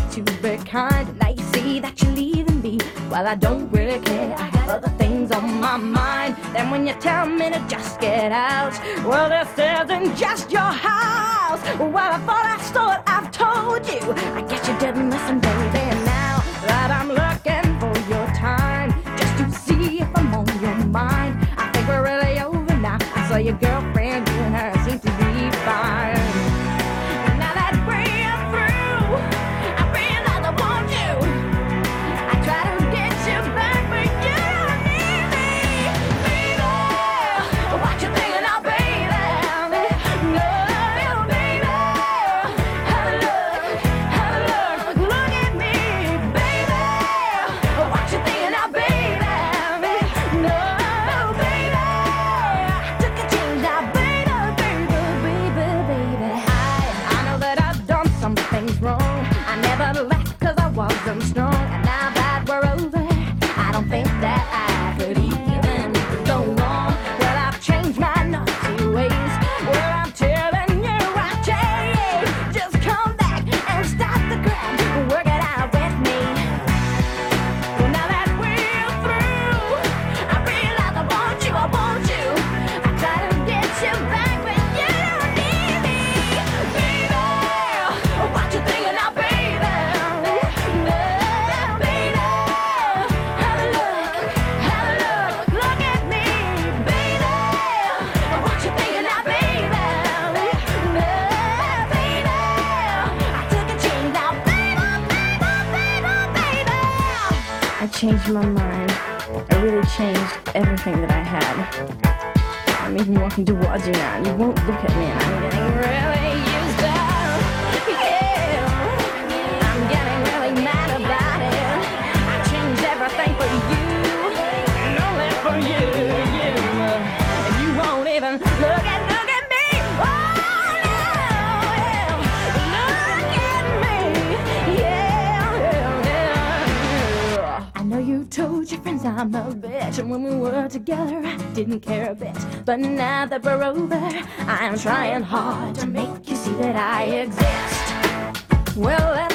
to be kind. Now you see that you're leaving me. Well, I don't really care, I have other things on my mind. Then when you tell me to just get out, well, this isn't just your house. Well, I thought I've told you. I guess you didn't listen, baby. Now that I'm looking for your time, just to see if I'm on your mind, I think we're really over now. I saw your girlfriend, you and her seem to be fine. Now that we're through, I realize I want you. I try to get you back, but you don't need me, baby. What you thinking of, baby? No, baby. Have a look, look at me, baby. What you thinking of, baby? No, baby. I took a change now, baby. I know that I've done some things wrong. I never left 'cause I wasn't strong. And now that we're over, I don't think that I could even go on. Well, I've changed my naughty ways. Well, I'm telling you, I've changed. Just come back and stop the crap. Work it out with me. Well, now that we're through, I realize I want you. I try to get you back, but you don't need me, baby. What you thinking of, baby? No, baby. Have a look, look at me, baby. What you thinking of, baby? No, baby. I took a change now, baby. I changed my mind. I really changed everything that I had. I'm even walking towards you now, and you won't look at me, and I'm getting really used up. Yeah, I'm getting really mad about it. I changed everything for you, and only for you. And you won't even look at me. Oh no, yeah. Look at me, yeah. I know you told your friends I'm a bitch, and when we were together I didn't care a bit. But now that we're over, I'm trying hard to make you see that I exist. Well,